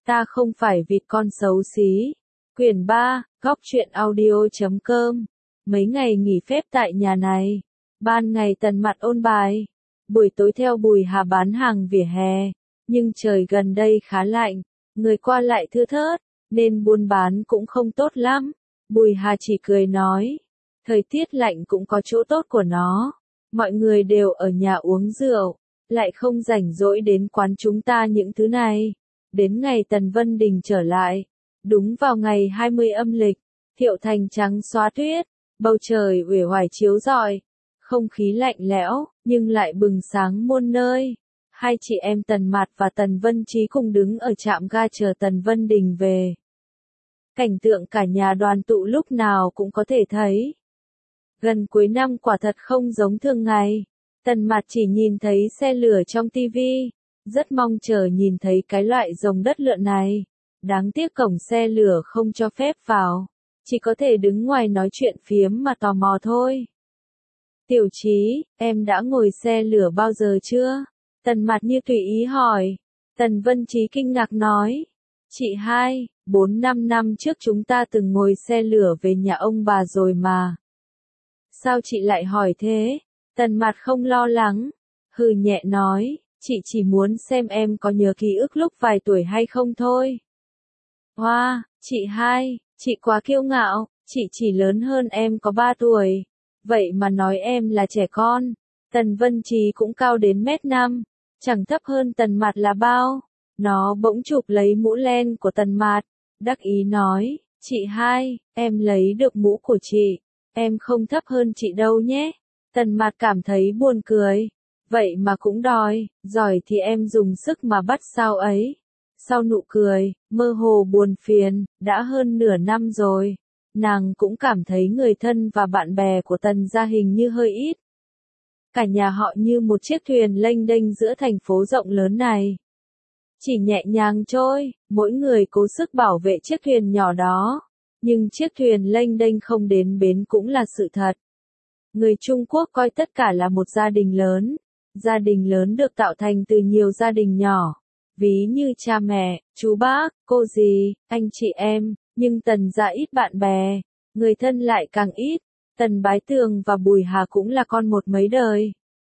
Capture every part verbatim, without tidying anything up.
Ta không phải vịt con xấu xí. Quyển ba, góc truyện audio chấm com. Mấy ngày nghỉ phép tại nhà này. Ban ngày Tần Mặt ôn bài. Buổi tối theo Bùi Hà bán hàng vỉa hè. Nhưng trời gần đây khá lạnh. Người qua lại thưa thớt. Nên buôn bán cũng không tốt lắm. Bùi Hà chỉ cười nói. Thời tiết lạnh cũng có chỗ tốt của nó. Mọi người đều ở nhà uống rượu. Lại không rảnh rỗi đến quán chúng ta những thứ này. Đến ngày Tần Vân Đình trở lại. Đúng vào ngày hai mươi âm lịch. Thiệu Thành trắng xóa tuyết. Bầu trời uể oải chiếu rọi. Không khí lạnh lẽo, nhưng lại bừng sáng muôn nơi. Hai chị em Tần Mạt và Tần Vân Trí cùng đứng ở trạm ga chờ Tần Vân Đình về. Cảnh tượng cả nhà đoàn tụ lúc nào cũng có thể thấy. Gần cuối năm quả thật không giống thường ngày. Tần Mạt chỉ nhìn thấy xe lửa trong tivi, rất mong chờ nhìn thấy cái loại rồng đất lượn này. Đáng tiếc cổng xe lửa không cho phép vào, chỉ có thể đứng ngoài nói chuyện phiếm mà tò mò thôi. Tiểu Trí, em đã ngồi xe lửa bao giờ chưa? Tần Mạt như tùy ý hỏi. Tần Vân Trí kinh ngạc nói. Chị hai, bốn năm năm trước chúng ta từng ngồi xe lửa về nhà ông bà rồi mà. Sao chị lại hỏi thế? Tần Mạt không lo lắng. Hừ nhẹ nói, chị chỉ muốn xem em có nhớ ký ức lúc vài tuổi hay không thôi. Hoa, chị hai, chị quá kiêu ngạo, chị chỉ lớn hơn em có ba tuổi. Vậy mà nói em là trẻ con. Tần Vân Trí cũng cao đến mét năm, chẳng thấp hơn Tần Mạt là bao. Nó bỗng chụp lấy mũ len của Tần Mạt, đắc ý nói, chị hai, em lấy được mũ của chị, em không thấp hơn chị đâu nhé. Tần Mạt cảm thấy buồn cười, vậy mà cũng đòi, giỏi thì em dùng sức mà bắt sao ấy. Sau nụ cười, mơ hồ buồn phiền, đã hơn nửa năm rồi. Nàng cũng cảm thấy người thân và bạn bè của Tần gia hình như hơi ít. Cả nhà họ như một chiếc thuyền lênh đênh giữa thành phố rộng lớn này. Chỉ nhẹ nhàng trôi, mỗi người cố sức bảo vệ chiếc thuyền nhỏ đó. Nhưng chiếc thuyền lênh đênh không đến bến cũng là sự thật. Người Trung Quốc coi tất cả là một gia đình lớn. Gia đình lớn được tạo thành từ nhiều gia đình nhỏ. Ví như cha mẹ, chú bác, cô dì, anh chị em. Nhưng Tần gia ít bạn bè, người thân lại càng ít. Tần Bái Tường và Bùi Hà cũng là con một mấy đời.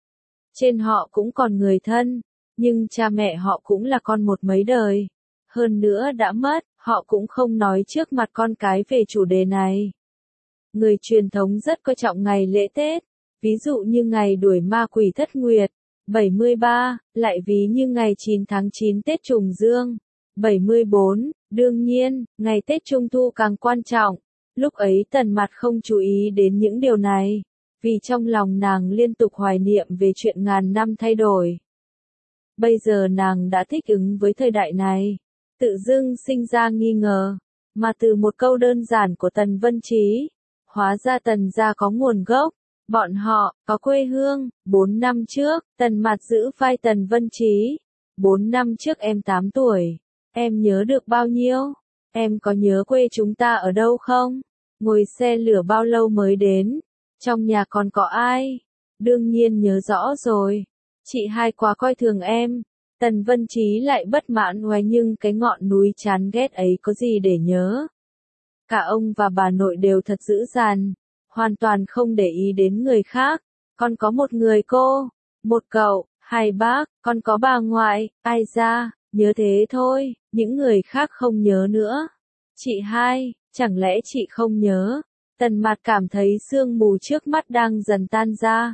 Trên họ cũng còn người thân, nhưng cha mẹ họ cũng là con một mấy đời. Hơn nữa đã mất, họ cũng không nói trước mặt con cái về chủ đề này. Người truyền thống rất coi trọng ngày lễ Tết, ví dụ như ngày đuổi ma quỷ thất nguyệt, bảy mươi ba, lại ví như ngày chín tháng chín Tết Trùng Dương, bảy mươi bốn, đương nhiên, ngày Tết Trung Thu càng quan trọng. Lúc ấy Tần Mạt không chú ý đến những điều này, vì trong lòng nàng liên tục hoài niệm về chuyện ngàn năm thay đổi. Bây giờ nàng đã thích ứng với thời đại này, tự dưng sinh ra nghi ngờ, mà từ một câu đơn giản của Tần Vân Trí, hóa ra Tần gia có nguồn gốc, bọn họ có quê hương. Bốn năm trước, Tần Mạt giữ vai Tần Vân Trí. Bốn năm trước em tám tuổi, em nhớ được bao nhiêu? Em có nhớ quê chúng ta ở đâu không? Ngồi xe lửa bao lâu mới đến? Trong nhà còn có ai? Đương nhiên nhớ rõ rồi. Chị hai quá coi thường em. Tần Vân Trí lại bất mãn oái nhưng cái ngọn núi chán ghét ấy có gì để nhớ. Cả ông và bà nội đều thật dữ dằn, hoàn toàn không để ý đến người khác. Con có một người cô, một cậu, hai bác, con có bà ngoại, ai ra, nhớ thế thôi, những người khác không nhớ nữa. Chị hai, chẳng lẽ chị không nhớ? Tần Mạt cảm thấy sương mù trước mắt đang dần tan ra.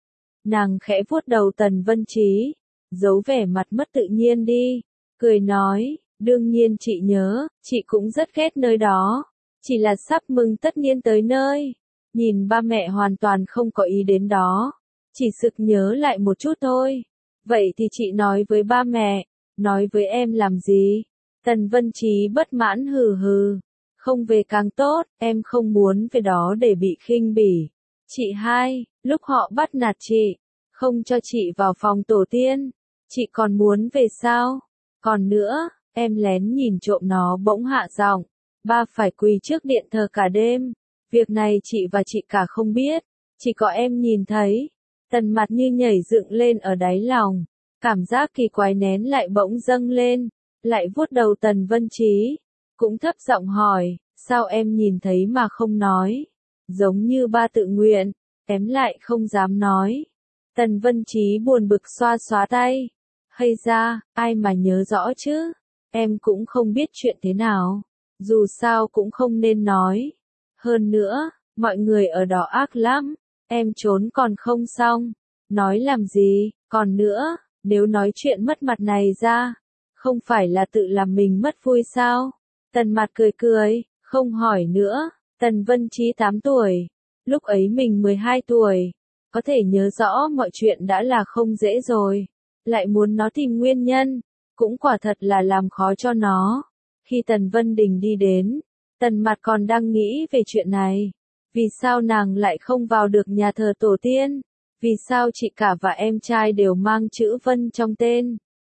Nàng khẽ vuốt đầu Tần Vân Trí, giấu vẻ mặt mất tự nhiên đi, cười nói, đương nhiên chị nhớ, chị cũng rất ghét nơi đó, chỉ là sắp mừng tất niên tới nơi. Nhìn ba mẹ hoàn toàn không có ý đến đó, chỉ sực nhớ lại một chút thôi. Vậy thì chị nói với ba mẹ, nói với em làm gì? Tần Vân Trí bất mãn hừ hừ. Không về càng tốt, em không muốn về đó để bị khinh bỉ. Chị hai, lúc họ bắt nạt chị, không cho chị vào phòng tổ tiên, chị còn muốn về sao? Còn nữa, em lén nhìn trộm nó bỗng hạ giọng, ba phải quỳ trước điện thờ cả đêm. Việc này chị và chị cả không biết, chỉ có em nhìn thấy. Tần Mạt như nhảy dựng lên ở đáy lòng, cảm giác kỳ quái nén lại bỗng dâng lên, lại vuốt đầu Tần Vân Trí, cũng thấp giọng hỏi, sao em nhìn thấy mà không nói, giống như ba tự nguyện, em lại không dám nói. Tần Vân Trí buồn bực xoa xóa tay, hay ra, ai mà nhớ rõ chứ, em cũng không biết chuyện thế nào, dù sao cũng không nên nói. Hơn nữa, mọi người ở đó ác lắm, em trốn còn không xong, nói làm gì, còn nữa, nếu nói chuyện mất mặt này ra, không phải là tự làm mình mất vui sao? Tần Mạt cười cười, không hỏi nữa. Tần Vân Trí tám tuổi, lúc ấy mình mười hai tuổi, có thể nhớ rõ mọi chuyện đã là không dễ rồi, lại muốn nó tìm nguyên nhân, cũng quả thật là làm khó cho nó. Khi Tần Vân Đình đi đến, Tần Mạt còn đang nghĩ về chuyện này, vì sao nàng lại không vào được nhà thờ tổ tiên, vì sao chị cả và em trai đều mang chữ Vân trong tên,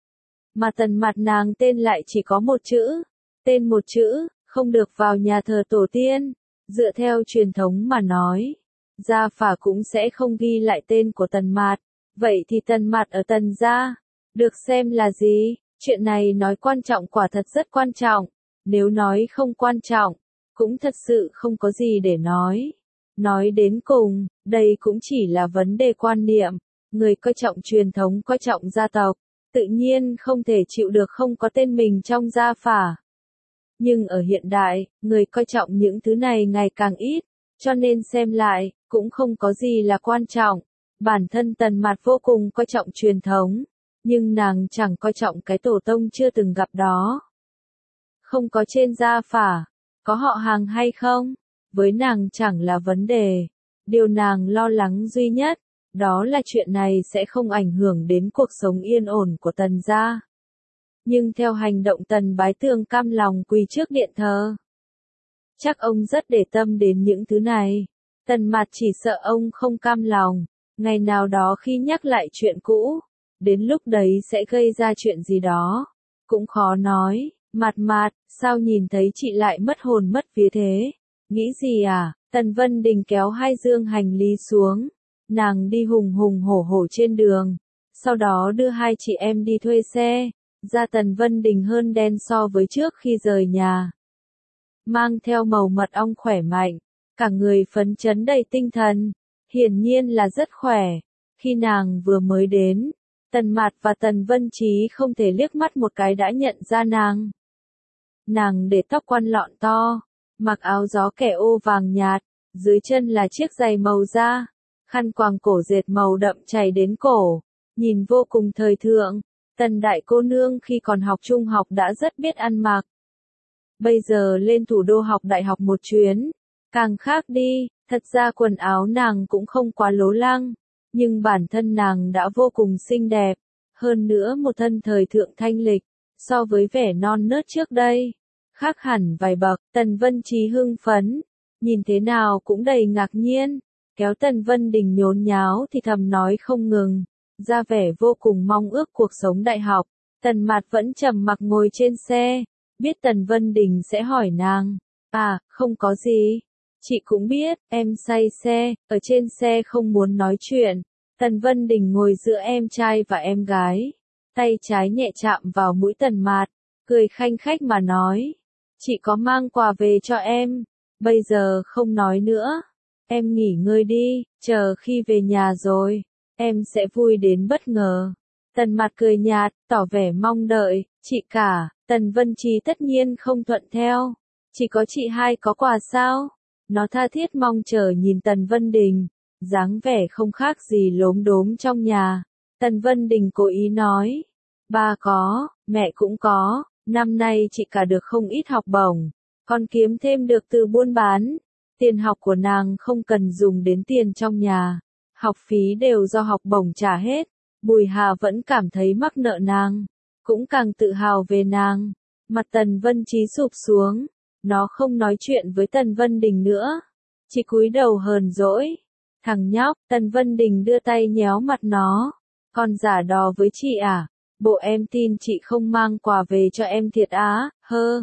mà Tần Mạt nàng tên lại chỉ có một chữ, tên một chữ, không được vào nhà thờ tổ tiên. Dựa theo truyền thống mà nói, gia phả cũng sẽ không ghi lại tên của Tần Mạt, vậy thì Tần Mạt ở Tần gia, được xem là gì? Chuyện này nói quan trọng quả thật rất quan trọng, nếu nói không quan trọng, cũng thật sự không có gì để nói. Nói đến cùng, đây cũng chỉ là vấn đề quan niệm, người coi trọng truyền thống coi trọng gia tộc, tự nhiên không thể chịu được không có tên mình trong gia phả. Nhưng ở hiện đại, người coi trọng những thứ này ngày càng ít, cho nên xem lại, cũng không có gì là quan trọng. Bản thân Tần Mạt vô cùng coi trọng truyền thống, nhưng nàng chẳng coi trọng cái tổ tông chưa từng gặp đó. Không có trên gia phả, có họ hàng hay không, với nàng chẳng là vấn đề. Điều nàng lo lắng duy nhất, đó là chuyện này sẽ không ảnh hưởng đến cuộc sống yên ổn của Tần gia. Nhưng theo hành động Tần Bái Tường cam lòng quỳ trước điện thờ, chắc ông rất để tâm đến những thứ này. Tần Mạt chỉ sợ ông không cam lòng, ngày nào đó khi nhắc lại chuyện cũ, đến lúc đấy sẽ gây ra chuyện gì đó, cũng khó nói. Mạt Mạt, sao nhìn thấy chị lại mất hồn mất vía thế? Nghĩ gì à? Tần Vân Đình kéo hai dương hành lý xuống, nàng đi hùng hùng hổ hổ trên đường, sau đó đưa hai chị em đi thuê xe. Da Tần Vân Đình hơn đen so với trước khi rời nhà, mang theo màu mật ong khỏe mạnh, cả người phấn chấn đầy tinh thần, hiển nhiên là rất khỏe. Khi nàng vừa mới đến, Tần Mạt và Tần Vân Trí không thể liếc mắt một cái đã nhận ra nàng. Nàng để tóc quăn lọn to, mặc áo gió kẻ ô vàng nhạt, dưới chân là chiếc giày màu da, khăn quàng cổ dệt màu đậm chảy đến cổ, nhìn vô cùng thời thượng. Tần đại cô nương khi còn học trung học đã rất biết ăn mặc. Bây giờ lên thủ đô học đại học một chuyến, càng khác đi. Thật ra quần áo nàng cũng không quá lố lăng, nhưng bản thân nàng đã vô cùng xinh đẹp, hơn nữa một thân thời thượng thanh lịch, so với vẻ non nớt trước đây, khác hẳn vài bậc. Tần Vân Trí hưng phấn, nhìn thế nào cũng đầy ngạc nhiên, kéo Tần Vân Đình nhốn nháo thì thầm nói không ngừng, ra vẻ vô cùng mong ước cuộc sống đại học. Tần Mạt vẫn trầm mặc ngồi trên xe, biết Tần Vân Đình sẽ hỏi nàng, à, không có gì. Chị cũng biết, em say xe, ở trên xe không muốn nói chuyện. Tần Vân Đình ngồi giữa em trai và em gái, tay trái nhẹ chạm vào mũi Tần Mạt, cười khanh khách mà nói, chị có mang quà về cho em, bây giờ không nói nữa, em nghỉ ngơi đi, chờ khi về nhà rồi, em sẽ vui đến bất ngờ. Tần Mạt cười nhạt, tỏ vẻ mong đợi, chị cả. Tần Vân Trí tất nhiên không thuận theo, chỉ có chị hai có quà sao? Nó tha thiết mong chờ nhìn Tần Vân Đình, dáng vẻ không khác gì lốm đốm trong nhà. Tần Vân Đình cố ý nói, ba có, mẹ cũng có, năm nay chị cả được không ít học bổng, còn kiếm thêm được từ buôn bán. Tiền học của nàng không cần dùng đến tiền trong nhà, học phí đều do học bổng trả hết. Bùi Hà vẫn cảm thấy mắc nợ nàng, cũng càng tự hào về nàng. Mặt Tần Vân Trí sụp xuống, nó không nói chuyện với Tần Vân Đình nữa, chỉ cúi đầu hờn dỗi. Thằng nhóc. Tần Vân Đình đưa tay nhéo mặt nó, con giả đò với chị à? Bộ em tin chị không mang quà về cho em thiệt á? Hơ,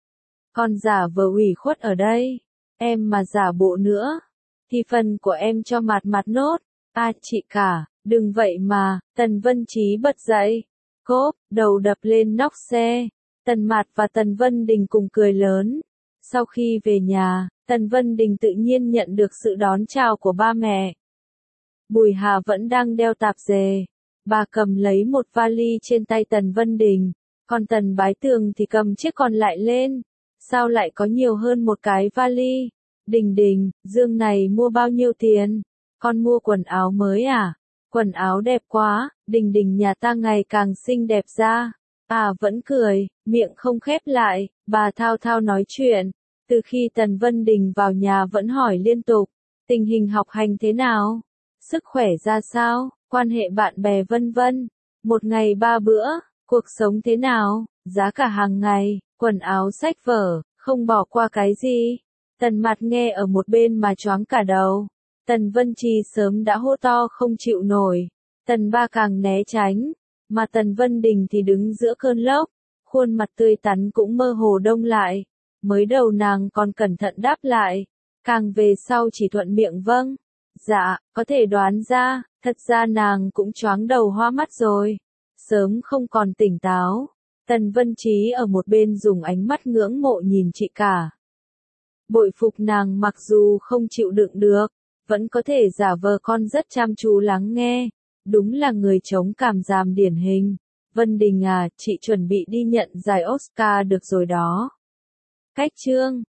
con giả vờ ủy khuất ở đây, em mà giả bộ nữa thì phần của em cho Mạt Mạt nốt. À chị cả, đừng vậy mà. Tần Vân Trí bật dậy, cốp, đầu đập lên nóc xe, Tần Mạt và Tần Vân Đình cùng cười lớn. Sau khi về nhà, Tần Vân Đình tự nhiên nhận được sự đón chào của ba mẹ. Bùi Hà vẫn đang đeo tạp dề. Bà cầm lấy một vali trên tay Tần Vân Đình, còn Tần Bái Tường thì cầm chiếc còn lại lên. Sao lại có nhiều hơn một cái vali? Đình Đình, dương này mua bao nhiêu tiền? Con mua quần áo mới à? Quần áo đẹp quá, Đình Đình nhà ta ngày càng xinh đẹp ra. À vẫn cười, miệng không khép lại, bà thao thao nói chuyện. Từ khi Tần Vân Đình vào nhà vẫn hỏi liên tục, tình hình học hành thế nào? Sức khỏe ra sao? Quan hệ bạn bè vân vân. Một ngày ba bữa, cuộc sống thế nào? Giá cả hàng ngày, quần áo sách vở, không bỏ qua cái gì? Tần Mạt nghe ở một bên mà choáng cả đầu. Tần Vân Trì sớm đã hô to không chịu nổi. Tần Ba càng né tránh, mà Tần Vân Đình thì đứng giữa cơn lốc, khuôn mặt tươi tắn cũng mơ hồ đông lại. Mới đầu nàng còn cẩn thận đáp lại, càng về sau chỉ thuận miệng vâng. Dạ, có thể đoán ra, thật ra nàng cũng choáng đầu hoa mắt rồi. Sớm không còn tỉnh táo. Tần Vân Trí ở một bên dùng ánh mắt ngưỡng mộ nhìn chị cả. Bội phục nàng mặc dù không chịu đựng được, vẫn có thể giả vờ con rất chăm chú lắng nghe. Đúng là người chống cảm giảm điển hình. Vân Đình à, chị chuẩn bị đi nhận giải Oscar được rồi đó. Cách chương